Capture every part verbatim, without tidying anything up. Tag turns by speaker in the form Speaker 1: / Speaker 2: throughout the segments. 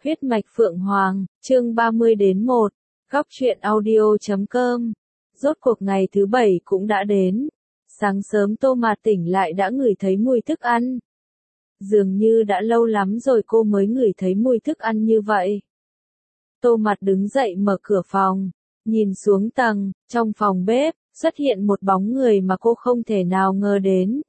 Speaker 1: Huyết mạch Phượng Hoàng, chương ba mươi đến một, góc truyện audio chấm com. Rốt cuộc ngày thứ bảy cũng đã đến. Sáng sớm Tô Mạt tỉnh lại đã ngửi thấy mùi thức ăn. Dường như đã lâu lắm rồi cô mới ngửi thấy mùi thức ăn như vậy. Tô Mạt đứng dậy mở cửa phòng, nhìn xuống tầng, trong phòng bếp, xuất hiện một bóng người mà cô không thể nào ngờ đến.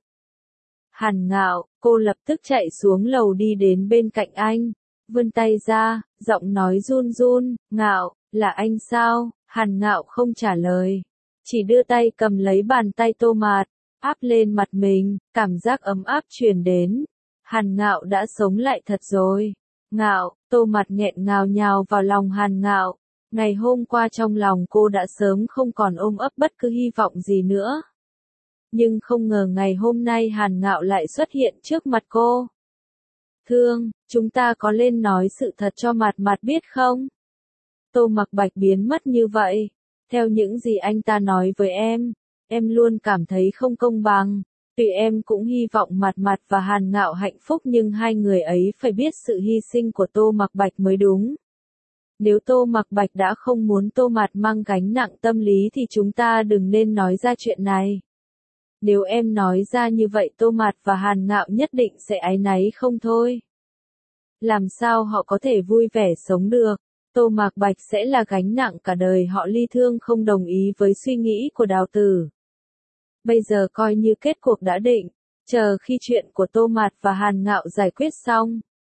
Speaker 1: Hàn Ngạo, cô lập tức chạy xuống lầu đi đến bên cạnh anh, vươn tay ra, giọng nói run run, Ngạo, là anh sao? Hàn Ngạo không trả lời, chỉ đưa tay cầm lấy bàn tay Tô Mạt, áp lên mặt mình, cảm giác ấm áp truyền đến. Hàn Ngạo đã sống lại thật rồi. Ngạo, Tô Mạt nghẹn ngào nhào vào lòng Hàn Ngạo. Ngày hôm qua trong lòng cô đã sớm không còn ôm ấp bất cứ hy vọng gì nữa. Nhưng không ngờ ngày hôm nay Hàn Ngạo lại xuất hiện trước mặt cô. Thương, chúng ta có lên nói sự thật cho Mạt Mạt biết không? Tô Mặc Bạch biến mất như vậy. Theo những gì anh ta nói với em, em luôn cảm thấy không công bằng. Tuy em cũng hy vọng Mạt Mạt và Hàn Ngạo hạnh phúc nhưng hai người ấy phải biết sự hy sinh của Tô Mặc Bạch mới đúng. Nếu Tô Mặc Bạch đã không muốn Tô Mạt mang gánh nặng tâm lý thì chúng ta đừng nên nói ra chuyện này. Nếu em nói ra như vậy Tô Mạt và Hàn Ngạo nhất định sẽ áy náy không thôi. Làm sao họ có thể vui vẻ sống được? Tô Mạc Bạch sẽ là gánh nặng cả đời họ. Ly Thương không đồng ý với suy nghĩ của Đào Tử. Bây giờ coi như kết cuộc đã định, chờ khi chuyện của Tô Mạt và Hàn Ngạo giải quyết xong.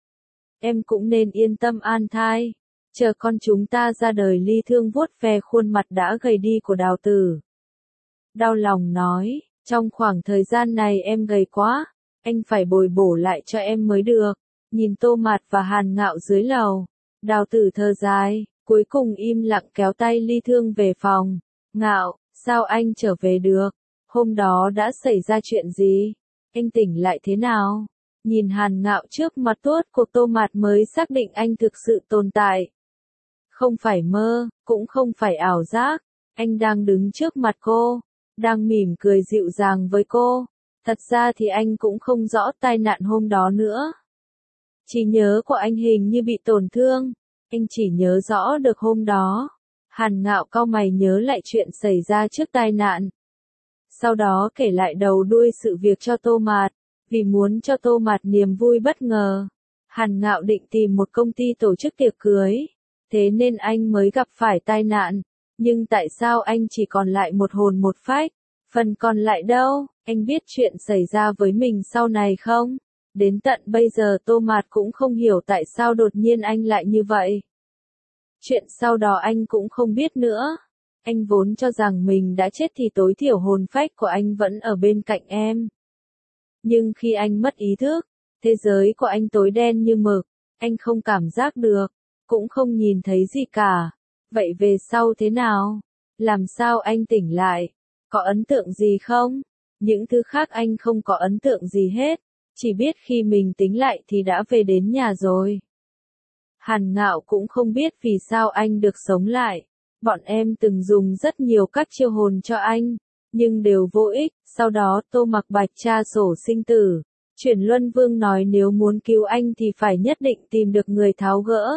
Speaker 1: Em cũng nên yên tâm an thai, chờ con chúng ta ra đời. Ly Thương vuốt ve khuôn mặt đã gầy đi của Đào Tử. Đau lòng nói, trong khoảng thời gian này em gầy quá, anh phải bồi bổ lại cho em mới được. Nhìn Tô Mạt và Hàn Ngạo dưới lầu, Đào Tử thở dài, cuối cùng im lặng kéo tay Ly Thương về phòng. Ngạo, sao anh trở về được? Hôm đó đã xảy ra chuyện gì? Anh tỉnh lại thế nào? Nhìn Hàn Ngạo trước mặt tuốt của Tô Mạt mới xác định anh thực sự tồn tại. Không phải mơ, cũng không phải ảo giác, anh đang đứng trước mặt cô, đang mỉm cười dịu dàng với cô. Thật ra thì anh cũng không rõ tai nạn hôm đó nữa. Trí nhớ của anh hình như bị tổn thương, anh chỉ nhớ rõ được hôm đó. Hàn Ngạo cau mày nhớ lại chuyện xảy ra trước tai nạn. Sau đó kể lại đầu đuôi sự việc cho Tô Mạt, vì muốn cho Tô Mạt niềm vui bất ngờ. Hàn Ngạo định tìm một công ty tổ chức tiệc cưới, thế nên anh mới gặp phải tai nạn. Nhưng tại sao anh chỉ còn lại một hồn một phách? Phần còn lại đâu? Anh biết chuyện xảy ra với mình sau này không? Đến tận bây giờ Tô Mạt cũng không hiểu tại sao đột nhiên anh lại như vậy. Chuyện sau đó anh cũng không biết nữa. Anh vốn cho rằng mình đã chết thì tối thiểu hồn phách của anh vẫn ở bên cạnh em. Nhưng khi anh mất ý thức, thế giới của anh tối đen như mực, anh không cảm giác được, cũng không nhìn thấy gì cả. Vậy về sau thế nào? Làm sao anh tỉnh lại? Có ấn tượng gì không? Những thứ khác anh không có ấn tượng gì hết, chỉ biết khi mình tính lại thì đã về đến nhà rồi. Hàn Ngạo cũng không biết vì sao anh được sống lại. Bọn em từng dùng rất nhiều các chiêu hồn cho anh, nhưng đều vô ích. Sau đó Tô Mặc Bạch tra sổ sinh tử. Chuyển Luân Vương nói nếu muốn cứu anh thì phải nhất định tìm được người tháo gỡ.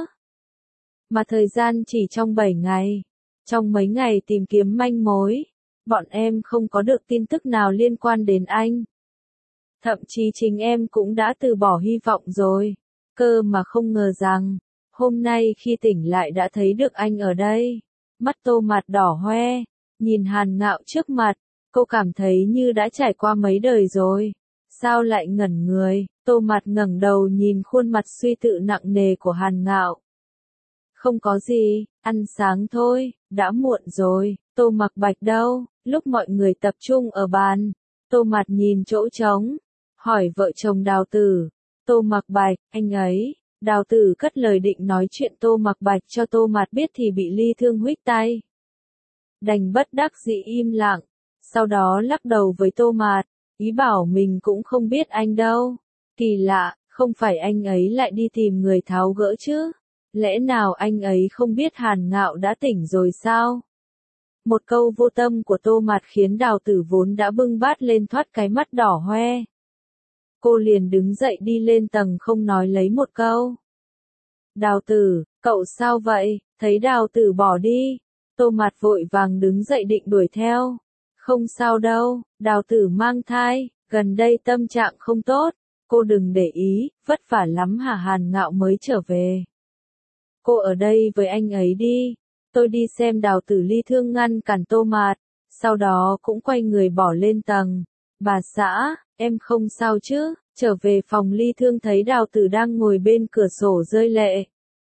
Speaker 1: Mà thời gian chỉ trong bảy ngày. Trong mấy ngày tìm kiếm manh mối, bọn em không có được tin tức nào liên quan đến anh. Thậm chí chính em cũng đã từ bỏ hy vọng rồi. Cơ mà không ngờ rằng, hôm nay khi tỉnh lại đã thấy được anh ở đây. Mắt Tô Mạt đỏ hoe, nhìn Hàn Ngạo trước mặt, cô cảm thấy như đã trải qua mấy đời rồi. Sao lại ngẩn người? Tô Mạt ngẩng đầu nhìn khuôn mặt suy tư nặng nề của Hàn Ngạo. Không có gì, ăn sáng thôi, đã muộn rồi. Tô Mặc Bạch đâu? Lúc mọi người tập trung ở bàn, Tô Mạt nhìn chỗ trống, hỏi vợ chồng Đào Tử. Tô Mặc Bạch, anh ấy. Đào Tử cất lời định nói chuyện Tô Mặc Bạch cho Tô Mạt biết thì bị Ly Thương huých tay. Đành bất đắc dĩ im lặng, sau đó lắc đầu với Tô Mạt, ý bảo mình cũng không biết anh đâu. Kỳ lạ, không phải anh ấy lại đi tìm người tháo gỡ chứ? Lẽ nào anh ấy không biết Hàn Ngạo đã tỉnh rồi sao? Một câu vô tâm của Tô Mạt khiến Đào Tử vốn đã bưng bát lên thoát cái mắt đỏ hoe. Cô liền đứng dậy đi lên tầng không nói lấy một câu. Đào Tử, cậu sao vậy? Thấy Đào Tử bỏ đi. Tô Mạt vội vàng đứng dậy định đuổi theo. Không sao đâu, Đào Tử mang thai, gần đây tâm trạng không tốt. Cô đừng để ý, vất vả lắm hả? Hàn Ngạo mới trở về. Cô ở đây với anh ấy đi. Tôi đi xem. Đào Tử Ly Thương ngăn cản Tô Mạt, sau đó cũng quay người bỏ lên tầng. Bà xã, em không sao chứ? Trở về phòng Ly Thương thấy Đào Tử đang ngồi bên cửa sổ rơi lệ.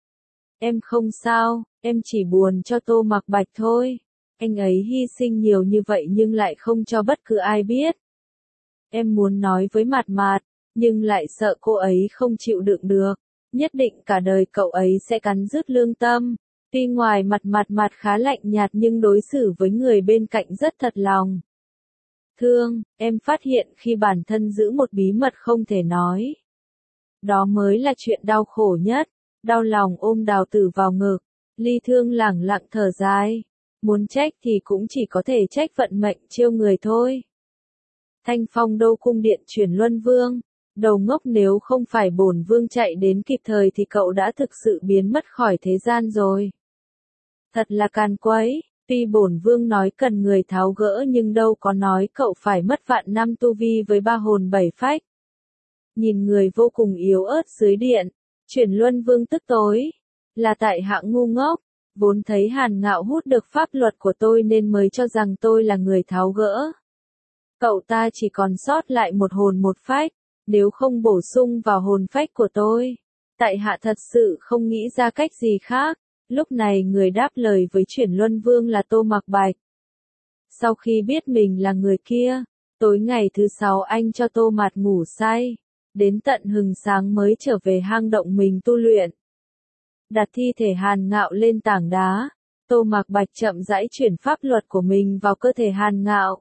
Speaker 1: Em không sao, em chỉ buồn cho Tô Mạc Bạch thôi. Anh ấy hy sinh nhiều như vậy nhưng lại không cho bất cứ ai biết. Em muốn nói với Mạt Mạt, nhưng lại sợ cô ấy không chịu đựng được. Nhất định cả đời cậu ấy sẽ cắn rứt lương tâm. Tuy ngoài mặt Mạt Mạt khá lạnh nhạt nhưng đối xử với người bên cạnh rất thật lòng. Thương, em phát hiện khi bản thân giữ một bí mật không thể nói. Đó mới là chuyện đau khổ nhất. Đau lòng ôm Đào Tử vào ngực. Ly Thương lẳng lặng thở dài. Muốn trách thì cũng chỉ có thể trách vận mệnh trêu người thôi. Thanh Phong Đô cung điện chuyển Luân Vương. Đầu ngốc, nếu không phải bổn vương chạy đến kịp thời thì cậu đã thực sự biến mất khỏi thế gian rồi. Thật là càn quấy. Tuy bổn vương nói cần người tháo gỡ nhưng đâu có nói cậu phải mất vạn năm tu vi với ba hồn bảy phách. Nhìn người vô cùng yếu ớt dưới điện, chuyển Luân Vương tức tối. Là tại hạ ngu ngốc, vốn thấy Hàn Ngạo hút được pháp luật của tôi nên mới cho rằng tôi là người tháo gỡ. Cậu ta chỉ còn sót lại một hồn một phách, nếu không bổ sung vào hồn phách của tôi, tại hạ thật sự không nghĩ ra cách gì khác. Lúc này người đáp lời với chuyển Luân Vương là Tô Mạc Bạch. Sau khi biết mình là người kia, tối ngày thứ sáu anh cho Tô Mạt ngủ say, đến tận hừng sáng mới trở về hang động mình tu luyện. Đặt thi thể Hàn Ngạo lên tảng đá, Tô Mạc Bạch chậm rãi chuyển pháp luật của mình vào cơ thể Hàn Ngạo.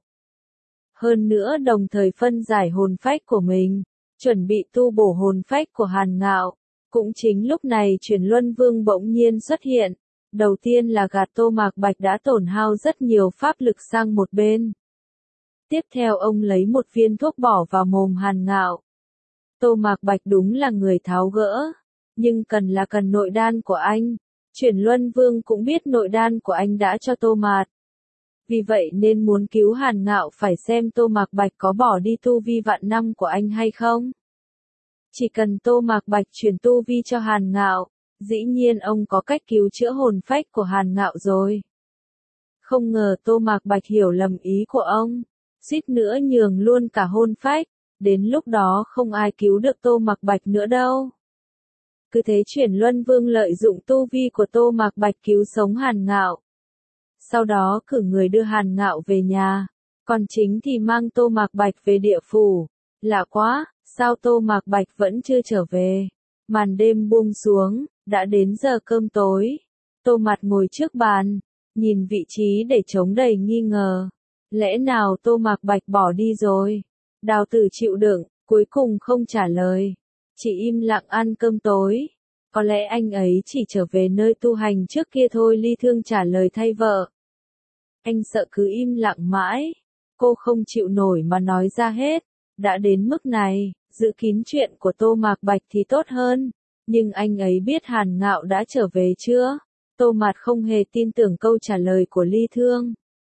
Speaker 1: Hơn nữa đồng thời phân giải hồn phách của mình, chuẩn bị tu bổ hồn phách của Hàn Ngạo. Cũng chính lúc này chuyển Luân Vương bỗng nhiên xuất hiện. Đầu tiên là gạt Tô Mạc Bạch đã tổn hao rất nhiều pháp lực sang một bên. Tiếp theo ông lấy một viên thuốc bỏ vào mồm Hàn Ngạo. Tô Mạc Bạch đúng là người tháo gỡ, nhưng cần là cần nội đan của anh. Chuyển Luân Vương cũng biết nội đan của anh đã cho Tô Mạt. Vì vậy nên muốn cứu Hàn Ngạo phải xem Tô Mạc Bạch có bỏ đi tu vi vạn năm của anh hay không. Chỉ cần Tô Mạc Bạch chuyển tu vi cho Hàn Ngạo, dĩ nhiên ông có cách cứu chữa hồn phách của Hàn Ngạo rồi. Không ngờ Tô Mạc Bạch hiểu lầm ý của ông, suýt nữa nhường luôn cả hồn phách, đến lúc đó không ai cứu được Tô Mạc Bạch nữa đâu. Cứ thế chuyển Luân Vương lợi dụng tu vi của Tô Mạc Bạch cứu sống Hàn Ngạo. Sau đó cử người đưa Hàn Ngạo về nhà, còn chính thì mang Tô Mạc Bạch về địa phủ. Lạ quá, sao Tô Mạc Bạch vẫn chưa trở về? Màn đêm buông xuống, đã đến giờ cơm tối. Tô Mạt ngồi trước bàn, nhìn vị trí để trống đầy nghi ngờ. Lẽ nào Tô Mạc Bạch bỏ đi rồi? Đào Tử chịu đựng, cuối cùng không trả lời. Chỉ im lặng ăn cơm tối. Có lẽ anh ấy chỉ trở về nơi tu hành trước kia thôi. Ly Thương trả lời thay vợ. Anh sợ cứ im lặng mãi, cô không chịu nổi mà nói ra hết. Đã đến mức này, giữ kín chuyện của Tô Mạc Bạch thì tốt hơn. Nhưng anh ấy biết Hàn Ngạo đã trở về chưa? Tô Mạt không hề tin tưởng câu trả lời của Ly Thương.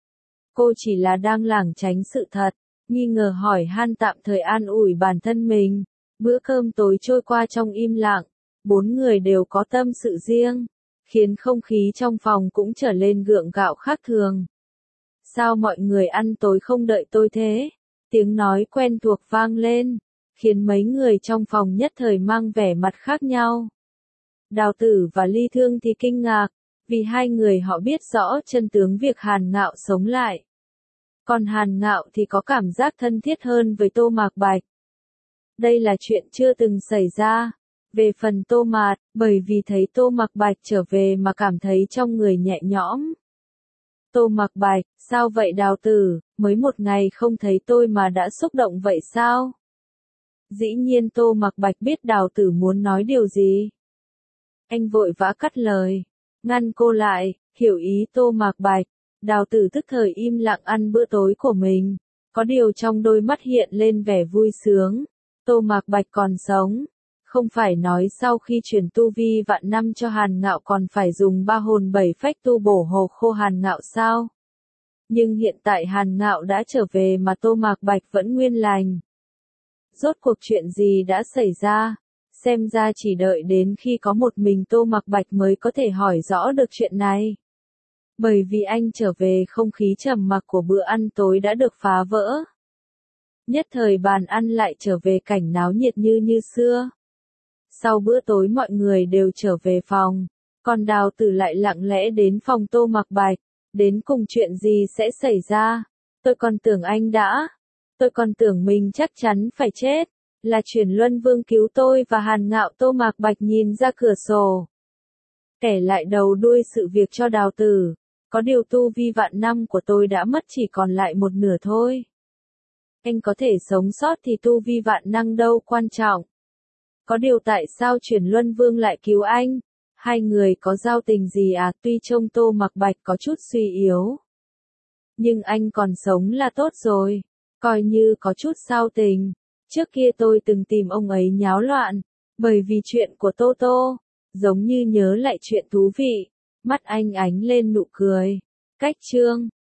Speaker 1: Cô chỉ là đang lảng tránh sự thật, nghi ngờ hỏi han tạm thời an ủi bản thân mình. Bữa cơm tối trôi qua trong im lặng, bốn người đều có tâm sự riêng, khiến không khí trong phòng cũng trở lên gượng gạo khác thường. Sao mọi người ăn tối không đợi tôi thế? Tiếng nói quen thuộc vang lên, khiến mấy người trong phòng nhất thời mang vẻ mặt khác nhau. Đào Tử và Ly Thương thì kinh ngạc, vì hai người họ biết rõ chân tướng việc Hàn Ngạo sống lại. Còn Hàn Ngạo thì có cảm giác thân thiết hơn với Tô Mạc Bạch. Đây là chuyện chưa từng xảy ra. Về phần Tô Mạt, bởi vì thấy Tô Mạc Bạch trở về mà cảm thấy trong người nhẹ nhõm. Tô Mạc Bạch, sao vậy Đào Tử, mới một ngày không thấy tôi mà đã xúc động vậy sao? Dĩ nhiên Tô Mạc Bạch biết Đào Tử muốn nói điều gì. Anh vội vã cắt lời, ngăn cô lại, hiểu ý Tô Mạc Bạch. Đào Tử tức thời im lặng ăn bữa tối của mình, có điều trong đôi mắt hiện lên vẻ vui sướng. Tô Mạc Bạch còn sống, Không phải nói sau khi truyền tu vi vạn năm cho Hàn Ngạo còn phải dùng ba hồn bảy phách tu bổ hồ khô Hàn Ngạo sao? Nhưng hiện tại Hàn Ngạo đã trở về mà Tô Mạc Bạch vẫn nguyên lành. Rốt cuộc chuyện gì đã xảy ra? Xem ra chỉ đợi đến khi có một mình Tô Mạc Bạch mới có thể hỏi rõ được chuyện này. Bởi vì anh trở về không khí trầm mặc của bữa ăn tối đã được phá vỡ. Nhất thời bàn ăn lại trở về cảnh náo nhiệt như như xưa. Sau bữa tối mọi người đều trở về phòng, còn Đào Tử lại lặng lẽ đến phòng Tô Mạc Bạch. Đến cùng chuyện gì sẽ xảy ra? Tôi còn tưởng anh đã. Tôi còn tưởng mình chắc chắn phải chết. Là Chuyển Luân Vương cứu tôi và Hàn Ngạo. Tô Mạc Bạch nhìn ra cửa sổ, kể lại đầu đuôi sự việc cho Đào Tử. Có điều tu vi vạn năm của tôi đã mất, chỉ còn lại một nửa thôi. Anh có thể sống sót thì tu vi vạn năng đâu quan trọng. Có điều tại sao Chuyển Luân Vương lại cứu anh? Hai người có giao tình gì à? Tuy trông Tô Mạc Bạch có chút suy yếu, nhưng anh còn sống là tốt rồi. Coi như có chút giao tình. Trước kia tôi từng tìm ông ấy nháo loạn, bởi vì chuyện của Tô Tô. Giống như nhớ lại chuyện thú vị. Mắt anh ánh lên nụ cười. Cách chương